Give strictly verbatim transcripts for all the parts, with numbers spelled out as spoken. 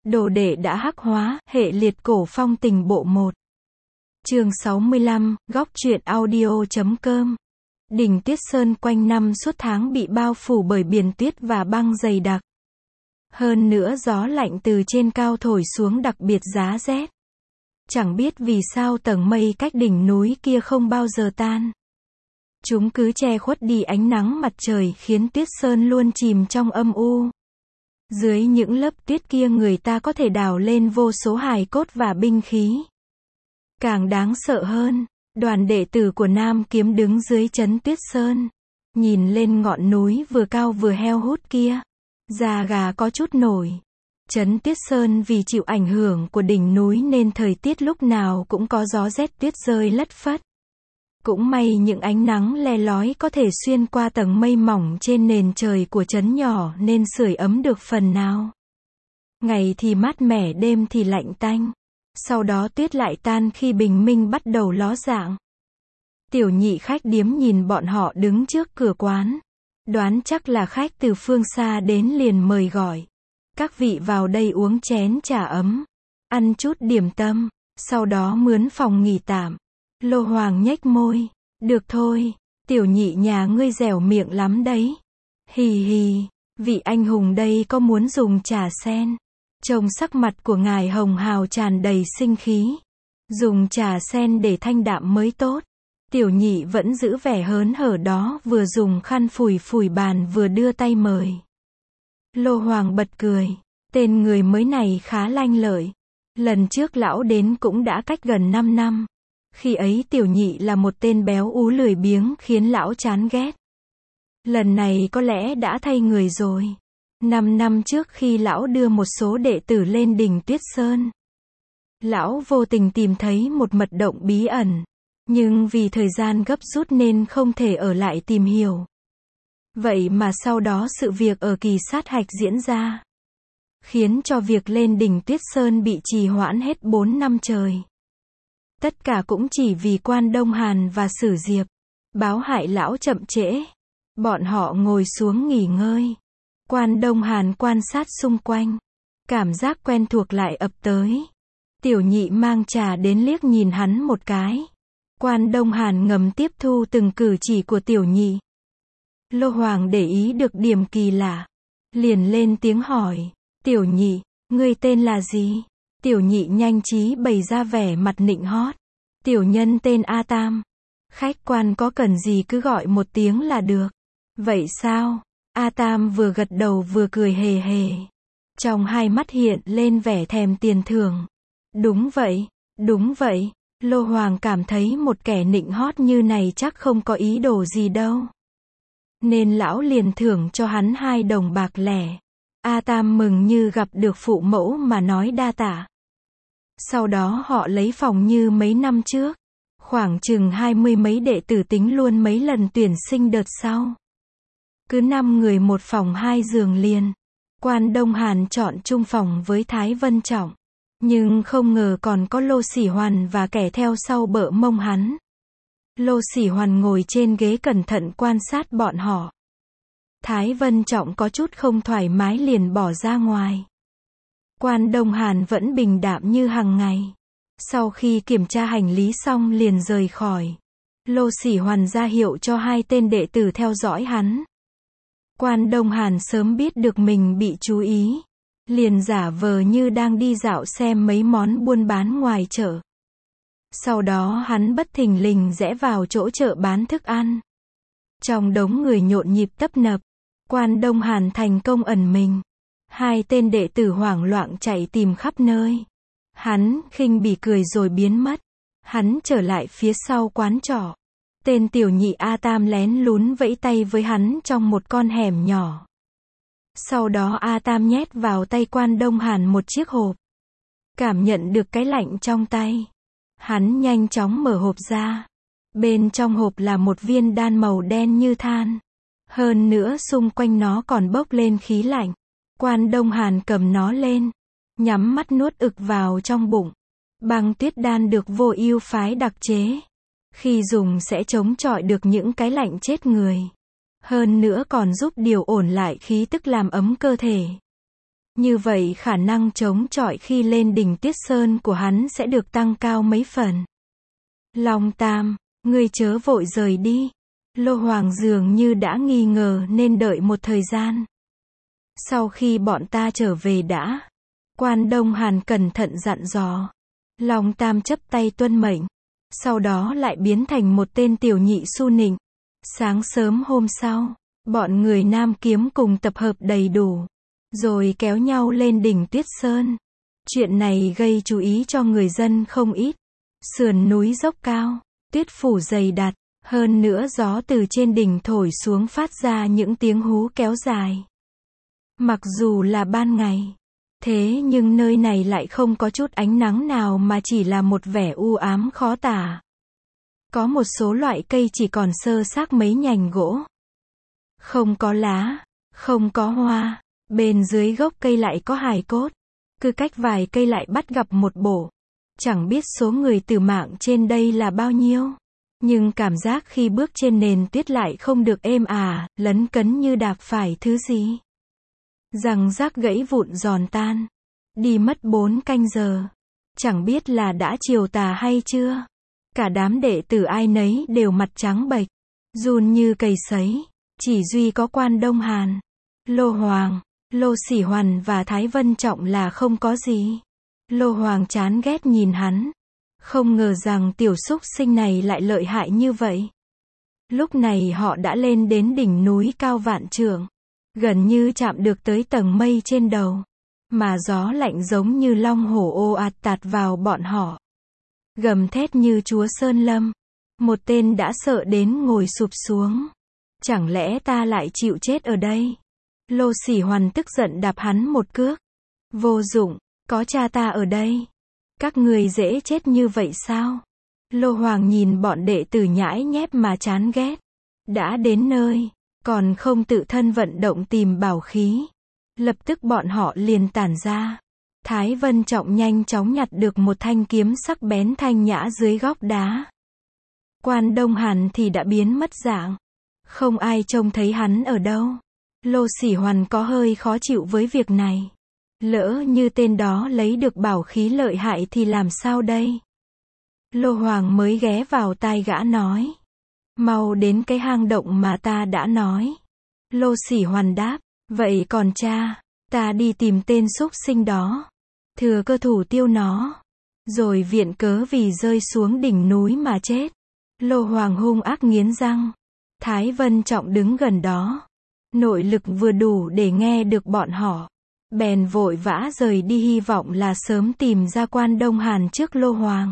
Đồ đệ đã hắc hóa, hệ liệt cổ phong tình bộ một. Chương sáu mươi lăm, góc truyện audio chấm com. Đỉnh Tuyết Sơn quanh năm suốt tháng bị bao phủ bởi biển tuyết và băng dày đặc. Hơn nữa gió lạnh từ trên cao thổi xuống đặc biệt giá rét. Chẳng biết vì sao tầng mây cách đỉnh núi kia không bao giờ tan. Chúng cứ che khuất đi ánh nắng mặt trời khiến Tuyết Sơn luôn chìm trong âm u. Dưới những lớp tuyết kia người ta có thể đào lên vô số hài cốt và binh khí. Càng đáng sợ hơn, đoàn đệ tử của Nam Kiếm đứng dưới trấn Tuyết Sơn. Nhìn lên ngọn núi vừa cao vừa heo hút kia. Da gà có chút nổi. Trấn Tuyết Sơn vì chịu ảnh hưởng của đỉnh núi nên thời tiết lúc nào cũng có gió rét tuyết rơi lất phất. Cũng may những ánh nắng le lói có thể xuyên qua tầng mây mỏng trên nền trời của trấn nhỏ nên sưởi ấm được phần nào. Ngày thì mát mẻ, đêm thì lạnh tanh. Sau đó tuyết lại tan khi bình minh bắt đầu ló dạng. Tiểu nhị khách điếm nhìn bọn họ đứng trước cửa quán. Đoán chắc là khách từ phương xa đến liền mời gọi. Các vị vào đây uống chén trà ấm, ăn chút điểm tâm, sau đó mướn phòng nghỉ tạm. Lô Hoàng nhếch môi. Được thôi, tiểu nhị nhà ngươi dẻo miệng lắm đấy. Hì hì, vị anh hùng đây có muốn dùng trà sen. Trông sắc mặt của ngài hồng hào tràn đầy sinh khí. Dùng trà sen để thanh đạm mới tốt. Tiểu nhị vẫn giữ vẻ hớn hở đó, vừa dùng khăn phủi phủi bàn vừa đưa tay mời. Lô Hoàng bật cười. Tên người mới này khá lanh lợi. Lần trước lão đến cũng đã cách gần năm năm. Khi ấy tiểu nhị là một tên béo ú lười biếng khiến lão chán ghét. Lần này có lẽ đã thay người rồi. Năm năm trước khi lão đưa một số đệ tử lên đỉnh Tuyết Sơn, lão vô tình tìm thấy một mật động bí ẩn. Nhưng vì thời gian gấp rút nên không thể ở lại tìm hiểu. Vậy mà sau đó sự việc ở kỳ sát hạch diễn ra, khiến cho việc lên đỉnh Tuyết Sơn bị trì hoãn hết bốn năm trời. Tất cả cũng chỉ vì Quan Đông Hàn và Sử Diệp báo hại lão chậm trễ. Bọn họ ngồi xuống nghỉ ngơi. Quan Đông Hàn quan sát xung quanh. Cảm giác quen thuộc lại ập tới. Tiểu nhị mang trà đến liếc nhìn hắn một cái. Quan Đông Hàn ngầm tiếp thu từng cử chỉ của tiểu nhị. Lô Hoàng để ý được điểm kỳ lạ. Liền lên tiếng hỏi. Tiểu nhị, ngươi tên là gì? Tiểu nhị nhanh trí bày ra vẻ mặt nịnh hót. Tiểu nhân tên A Tam. Khách quan có cần gì cứ gọi một tiếng là được. Vậy sao? A Tam vừa gật đầu vừa cười hề hề. Trong hai mắt hiện lên vẻ thèm tiền thưởng. Đúng vậy, đúng vậy. Lô Hoàng cảm thấy một kẻ nịnh hót như này chắc không có ý đồ gì đâu. Nên lão liền thưởng cho hắn hai đồng bạc lẻ. A Tam mừng như gặp được phụ mẫu mà nói đa tạ. Sau đó họ lấy phòng như mấy năm trước. Khoảng chừng hai mươi mấy đệ tử tính luôn mấy lần tuyển sinh đợt sau. Cứ năm người một phòng hai giường liền. Quan Đông Hàn chọn chung phòng với Thái Vân Trọng. Nhưng không ngờ còn có Lô Sỉ Hoàn và kẻ theo sau bợ mông hắn. Lô Sỉ Hoàn ngồi trên ghế cẩn thận quan sát bọn họ. Thái Vân Trọng có chút không thoải mái liền bỏ ra ngoài. Quan Đông Hàn vẫn bình đạm như hàng ngày. Sau khi kiểm tra hành lý xong liền rời khỏi. Lô Sỉ Hoàn ra hiệu cho hai tên đệ tử theo dõi hắn. Quan Đông Hàn sớm biết được mình bị chú ý. Liền giả vờ như đang đi dạo xem mấy món buôn bán ngoài chợ. Sau đó hắn bất thình lình rẽ vào chỗ chợ bán thức ăn. Trong đống người nhộn nhịp tấp nập, Quan Đông Hàn thành công ẩn mình. Hai tên đệ tử hoảng loạn chạy tìm khắp nơi. Hắn khinh bỉ cười rồi biến mất. Hắn trở lại phía sau quán trọ. Tên tiểu nhị A Tam lén lún vẫy tay với hắn trong một con hẻm nhỏ. Sau đó A Tam nhét vào tay Quan Đông Hàn một chiếc hộp. Cảm nhận được cái lạnh trong tay. Hắn nhanh chóng mở hộp ra. Bên trong hộp là một viên đan màu đen như than. Hơn nữa xung quanh nó còn bốc lên khí lạnh. Quan Đông Hàn cầm nó lên. Nhắm mắt nuốt ực vào trong bụng. Băng tuyết đan được Vô Ưu phái đặc chế. Khi dùng sẽ chống chọi được những cái lạnh chết người. Hơn nữa còn giúp điều ổn lại khí tức làm ấm cơ thể. Như vậy khả năng chống chọi khi lên đỉnh Tuyết Sơn của hắn sẽ được tăng cao mấy phần. Long Tam, ngươi chớ vội rời đi. Lô Hoàng dường như đã nghi ngờ nên đợi một thời gian. Sau khi bọn ta trở về đã. Quan Đông Hàn cẩn thận dặn dò. Long Tam chấp tay tuân mệnh. Sau đó lại biến thành một tên tiểu nhị su nịnh. Sáng sớm hôm sau, bọn người Nam Kiếm cùng tập hợp đầy đủ. Rồi kéo nhau lên đỉnh Tuyết Sơn. Chuyện này gây chú ý cho người dân không ít. Sườn núi dốc cao, tuyết phủ dày đặc, hơn nữa gió từ trên đỉnh thổi xuống phát ra những tiếng hú kéo dài. Mặc dù là ban ngày, thế nhưng nơi này lại không có chút ánh nắng nào mà chỉ là một vẻ u ám khó tả. Có một số loại cây chỉ còn sơ xác mấy nhành gỗ. Không có lá, không có hoa, bên dưới gốc cây lại có hài cốt. Cứ cách vài cây lại bắt gặp một bộ. Chẳng biết số người tử mạng trên đây là bao nhiêu. Nhưng cảm giác khi bước trên nền tuyết lại không được êm ả, lấn cấn như đạp phải thứ gì. Răng rác gãy vụn giòn tan. Đi mất bốn canh giờ. Chẳng biết là đã chiều tà hay chưa. Cả đám đệ tử ai nấy đều mặt trắng bệch, run như cầy sấy. Chỉ duy có Quan Đông Hàn, Lô Hoàng, Lô Sỉ Hoàn và Thái Vân Trọng là không có gì. Lô Hoàng chán ghét nhìn hắn. Không ngờ rằng tiểu súc sinh này lại lợi hại như vậy. Lúc này họ đã lên đến đỉnh núi cao vạn trượng. Gần như chạm được tới tầng mây trên đầu. Mà gió lạnh giống như long hổ ồ ạt tạt vào bọn họ. Gầm thét như chúa Sơn Lâm. Một tên đã sợ đến ngồi sụp xuống. Chẳng lẽ ta lại chịu chết ở đây? Lô Sỉ Hoàn tức giận đạp hắn một cước. Vô dụng, có cha ta ở đây. Các người dễ chết như vậy sao? Lô Hoàng nhìn bọn đệ tử nhãi nhép mà chán ghét. Đã đến nơi, còn không tự thân vận động tìm bảo khí. Lập tức bọn họ liền tản ra. Thái Vân Trọng nhanh chóng nhặt được một thanh kiếm sắc bén thanh nhã dưới góc đá. Quan Đông Hàn thì đã biến mất dạng. Không ai trông thấy hắn ở đâu. Lô Sỉ Hoàn có hơi khó chịu với việc này. Lỡ như tên đó lấy được bảo khí lợi hại thì làm sao đây? Lô Hoàng mới ghé vào tai gã nói. Mau đến cái hang động mà ta đã nói. Lô Sỉ Hoàn đáp. Vậy còn cha, ta đi tìm tên súc sinh đó. Thừa cơ thủ tiêu nó. Rồi viện cớ vì rơi xuống đỉnh núi mà chết. Lô Hoàng hung ác nghiến răng. Thái Vân Trọng đứng gần đó. Nội lực vừa đủ để nghe được bọn họ. Bèn vội vã rời đi hy vọng là sớm tìm ra Quan Đông Hàn trước Lô Hoàng.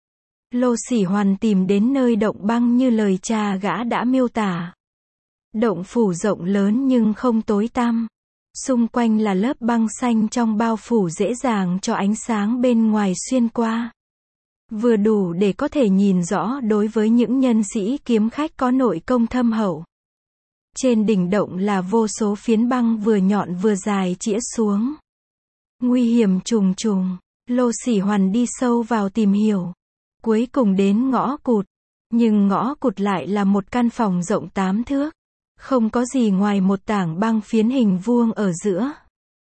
Lô Sỉ Hoàn tìm đến nơi động băng như lời cha gã đã miêu tả. Động phủ rộng lớn nhưng không tối tăm. Xung quanh là lớp băng xanh trong bao phủ dễ dàng cho ánh sáng bên ngoài xuyên qua. Vừa đủ để có thể nhìn rõ đối với những nhân sĩ kiếm khách có nội công thâm hậu. Trên đỉnh động là vô số phiến băng vừa nhọn vừa dài chĩa xuống. Nguy hiểm trùng trùng. Lô Sỉ Hoàn đi sâu vào tìm hiểu. Cuối cùng đến ngõ cụt. Nhưng ngõ cụt lại là một căn phòng rộng tám thước. Không có gì ngoài một tảng băng phiến hình vuông ở giữa.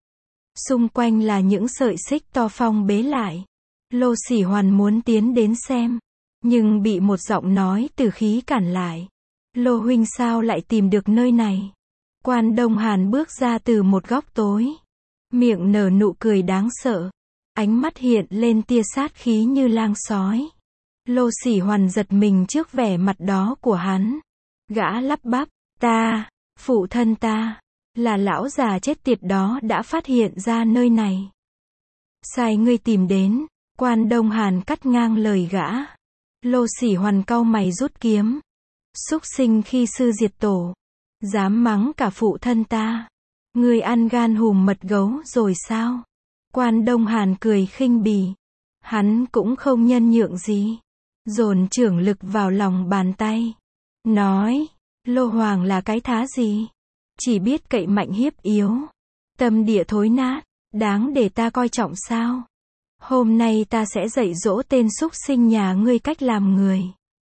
Xung quanh là những sợi xích to phong bế lại. Lô Sỉ Hoàn muốn tiến đến xem. Nhưng bị một giọng nói từ khí cản lại. Lô huynh sao lại tìm được nơi này? Quan Đông Hàn bước ra từ một góc tối. Miệng nở nụ cười đáng sợ. Ánh mắt hiện lên tia sát khí như lang sói. Lô Sỉ Hoàn giật mình trước vẻ mặt đó của hắn. Gã lắp bắp. Ta, phụ thân ta, là lão già chết tiệt đó đã phát hiện ra nơi này. Sai ngươi tìm đến. Quan Đông Hàn cắt ngang lời gã. Lô Sỉ Hoàn cau mày rút kiếm. Súc sinh khi sư diệt tổ. Dám mắng cả phụ thân ta. Ngươi ăn gan hùm mật gấu rồi sao? Quan Đông Hàn cười khinh bỉ. Hắn cũng không nhân nhượng gì. Dồn trưởng lực vào lòng bàn tay. Nói. Lô Hoàng là cái thá gì? Chỉ biết cậy mạnh hiếp yếu. Tâm địa thối nát. Đáng để ta coi trọng sao? Hôm nay ta sẽ dạy dỗ tên súc sinh nhà ngươi cách làm người.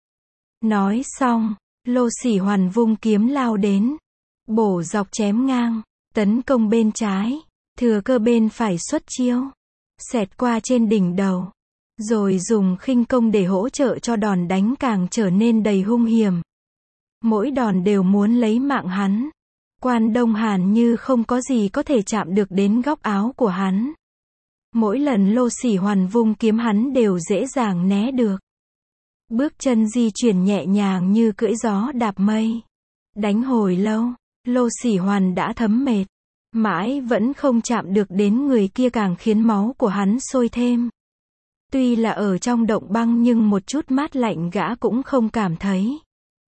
Nói xong, Lô Sỉ Hoàn vung kiếm lao đến. Bổ dọc chém ngang. Tấn công bên trái. thừa cơ bên phải xuất chiêu, xẹt qua trên đỉnh đầu, rồi dùng khinh công để hỗ trợ cho đòn đánh càng trở nên đầy hung hiểm. Mỗi đòn đều muốn lấy mạng hắn. Quan Đông Hàn như không có gì có thể chạm được đến góc áo của hắn. Mỗi lần Lô Sỉ Hoàn vung kiếm hắn đều dễ dàng né được. Bước chân di chuyển nhẹ nhàng như cưỡi gió đạp mây. Đánh hồi lâu, Lô Sỉ Hoàn đã thấm mệt. Mãi vẫn không chạm được đến người kia càng khiến máu của hắn sôi thêm. Tuy là ở trong động băng nhưng một chút mát lạnh gã cũng không cảm thấy.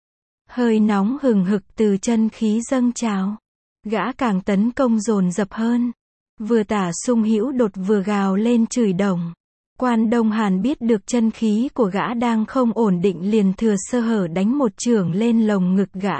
Hơi nóng hừng hực từ chân khí dâng trào. Gã càng tấn công dồn dập hơn. Vừa tả sung hữu đột vừa gào lên chửi đồng. Quan Đông Hàn biết được chân khí của gã đang không ổn định liền thừa sơ hở đánh một chưởng lên lồng ngực gã.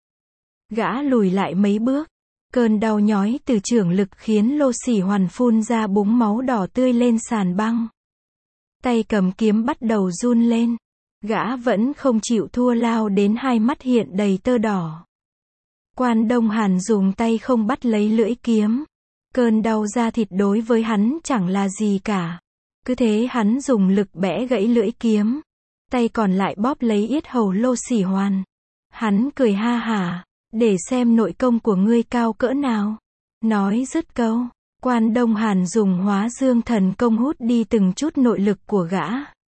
Gã lùi lại mấy bước. Cơn đau nhói từ chưởng lực khiến Lô Sỉ Hoàn phun ra búng máu đỏ tươi lên sàn băng. Tay cầm kiếm bắt đầu run lên. Gã vẫn không chịu thua lao đến hai mắt hiện đầy tơ đỏ. Quan Đông Hàn dùng tay không bắt lấy lưỡi kiếm. Cơn đau da thịt đối với hắn chẳng là gì cả. Cứ thế hắn dùng lực bẽ gãy lưỡi kiếm. Tay còn lại bóp lấy yết hầu Lô Sỉ Hoàn. Hắn cười ha hả. Để xem nội công của ngươi cao cỡ nào. Nói dứt câu, Quan Đông Hàn dùng hóa dương thần công hút đi từng chút nội lực của gã.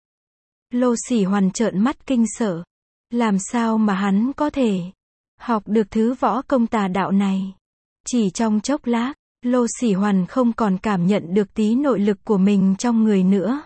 Lô Sỉ Hoàn trợn mắt kinh sợ. Làm sao mà hắn có thể học được thứ võ công tà đạo này? Chỉ trong chốc lát, Lô Sỉ Hoàn không còn cảm nhận được tí nội lực của mình trong người nữa.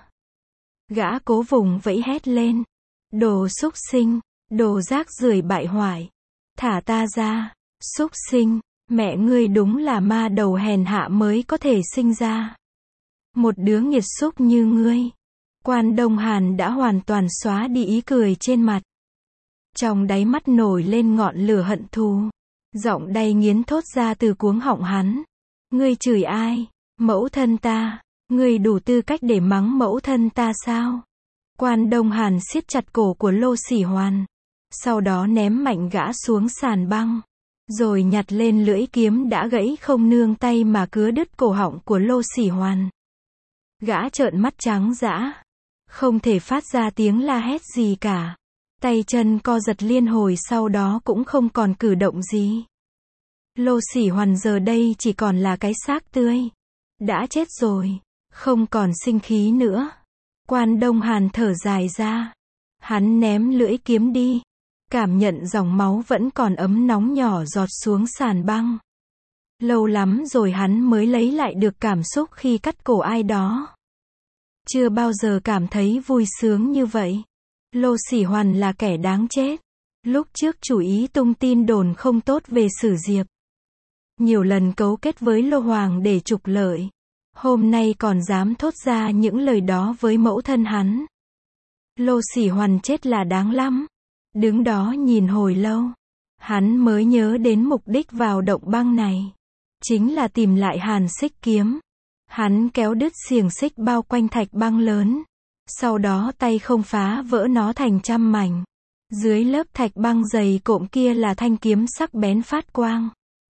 Gã cố vùng vẫy hét lên. Đồ súc sinh, đồ rác rưởi bại hoại. Thả ta ra, súc sinh, mẹ ngươi đúng là ma đầu hèn hạ mới có thể sinh ra. Một đứa nghiệt xúc như ngươi. Quan Đông Hàn đã hoàn toàn xóa đi ý cười trên mặt. Trong đáy mắt nổi lên ngọn lửa hận thù. Giọng đay nghiến thốt ra từ cuống họng hắn. Ngươi chửi ai? Mẫu thân ta. Ngươi đủ tư cách để mắng mẫu thân ta sao? Quan Đông Hàn siết chặt cổ của Lô Sỉ Hoàn. Sau đó ném mạnh gã xuống sàn băng. Rồi nhặt lên lưỡi kiếm đã gãy không nương tay mà cứa đứt cổ họng của Lô Sỉ Hoàn. Gã trợn mắt trắng dã. Không thể phát ra tiếng la hét gì cả. Tay chân co giật liên hồi sau đó cũng không còn cử động gì. Lô Sỉ Hoàn giờ đây chỉ còn là cái xác tươi. Đã chết rồi. Không còn sinh khí nữa. Quan Đông Hàn thở dài ra. Hắn ném lưỡi kiếm đi. Cảm nhận dòng máu vẫn còn ấm nóng nhỏ giọt xuống sàn băng. Lâu lắm rồi hắn mới lấy lại được cảm xúc khi cắt cổ ai đó. Chưa bao giờ cảm thấy vui sướng như vậy. Lô Sỉ Hoàn là kẻ đáng chết. Lúc trước chủ ý tung tin đồn không tốt về Sử Diệp. Nhiều lần cấu kết với Lô Hoàng để trục lợi. Hôm nay còn dám thốt ra những lời đó với mẫu thân hắn. Lô Sỉ Hoàn chết là đáng lắm. Đứng đó nhìn hồi lâu. Hắn mới nhớ đến mục đích vào động băng này. Chính là tìm lại Hàn Xích kiếm. Hắn kéo đứt xiềng xích bao quanh thạch băng lớn. Sau đó tay không phá vỡ nó thành trăm mảnh. Dưới lớp thạch băng dày cộm kia là thanh kiếm sắc bén phát quang.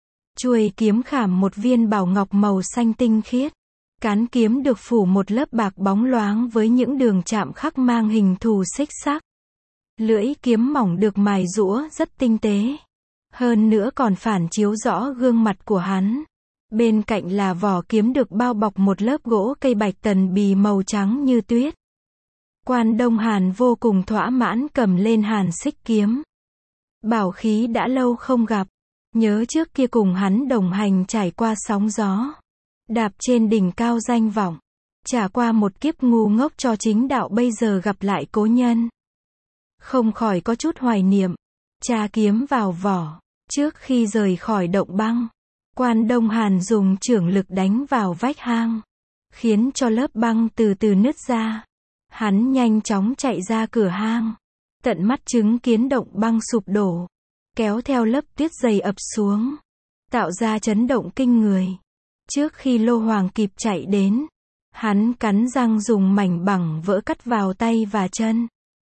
Chuôi kiếm khảm một viên bảo ngọc màu xanh tinh khiết. Cán kiếm được phủ một lớp bạc bóng loáng với những đường chạm khắc mang hình thù xích sắc. Lưỡi kiếm mỏng được mài giũa rất tinh tế. Hơn nữa còn phản chiếu rõ gương mặt của hắn. Bên cạnh là vỏ kiếm được bao bọc một lớp gỗ cây bạch tần bì màu trắng như tuyết. Quan Đông Hàn vô cùng thỏa mãn cầm lên Hàn Xích kiếm. Bảo khí đã lâu không gặp. Nhớ trước kia cùng hắn đồng hành trải qua sóng gió. Đạp trên đỉnh cao danh vọng. Trả qua một kiếp ngu ngốc cho chính đạo bây giờ gặp lại cố nhân. Không khỏi có chút hoài niệm. Tra kiếm vào vỏ. Trước khi rời khỏi động băng. Quan Đông Hàn dùng chưởng lực đánh vào vách hang. Khiến cho lớp băng từ từ nứt ra. Hắn nhanh chóng chạy ra cửa hang. Tận mắt chứng kiến động băng sụp đổ. Kéo theo lớp tuyết dày ập xuống. Tạo ra chấn động kinh người. Trước khi Lô Hoàng kịp chạy đến. Hắn cắn răng dùng mảnh bằng vỡ cắt vào tay và chân.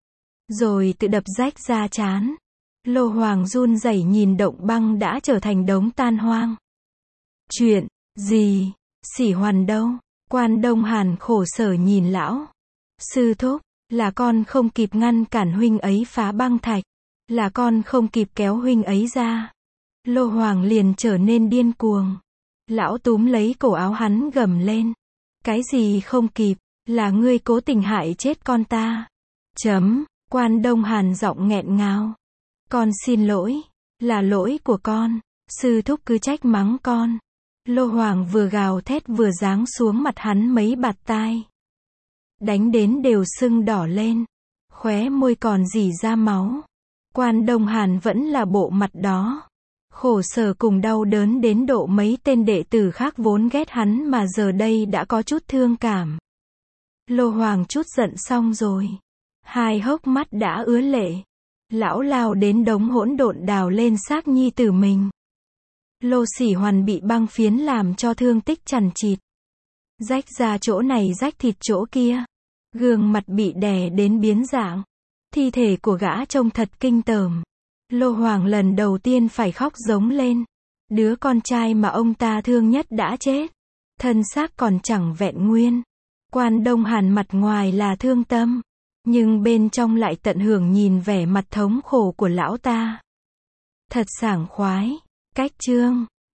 Rồi tự đập rách da trán. Lô Hoàng run rẩy nhìn động băng đã trở thành đống tan hoang. Chuyện gì? Sỉ Hoàn đâu? Quan Đông Hàn khổ sở nhìn lão. Sư thúc, là con không kịp ngăn cản huynh ấy phá băng thạch. Là con không kịp kéo huynh ấy ra. Lô Hoàng liền trở nên điên cuồng. Lão túm lấy cổ áo hắn gầm lên. Cái gì không kịp, là ngươi cố tình hại chết con ta. Chấm, Quan Đông Hàn giọng nghẹn ngào. Con xin lỗi, là lỗi của con, sư thúc cứ trách mắng con. Lô Hoàng vừa gào thét vừa giáng xuống mặt hắn mấy bạt tai. Đánh đến đều sưng đỏ lên, khóe môi còn rỉ ra máu. Quan Đông Hàn vẫn là bộ mặt đó. Khổ sở cùng đau đớn đến độ mấy tên đệ tử khác vốn ghét hắn mà giờ đây đã có chút thương cảm. Lô Hoàng chút giận xong rồi. Hai hốc mắt đã ứa lệ. Lão lao đến đống hỗn độn đào lên xác nhi tử mình. Lô Sỉ Hoàn bị băng phiến làm cho thương tích chằng chịt. Rách ra chỗ này rách thịt chỗ kia. Gương mặt bị đè đến biến dạng. Thi thể của gã trông thật kinh tởm. Lô Hoàng lần đầu tiên phải khóc giống lên. Đứa con trai mà ông ta thương nhất đã chết. Thân xác còn chẳng vẹn nguyên. Quan Đông Hàn mặt ngoài là thương tâm, nhưng bên trong lại tận hưởng nhìn vẻ mặt thống khổ của lão ta. Thật sảng khoái. Cách chương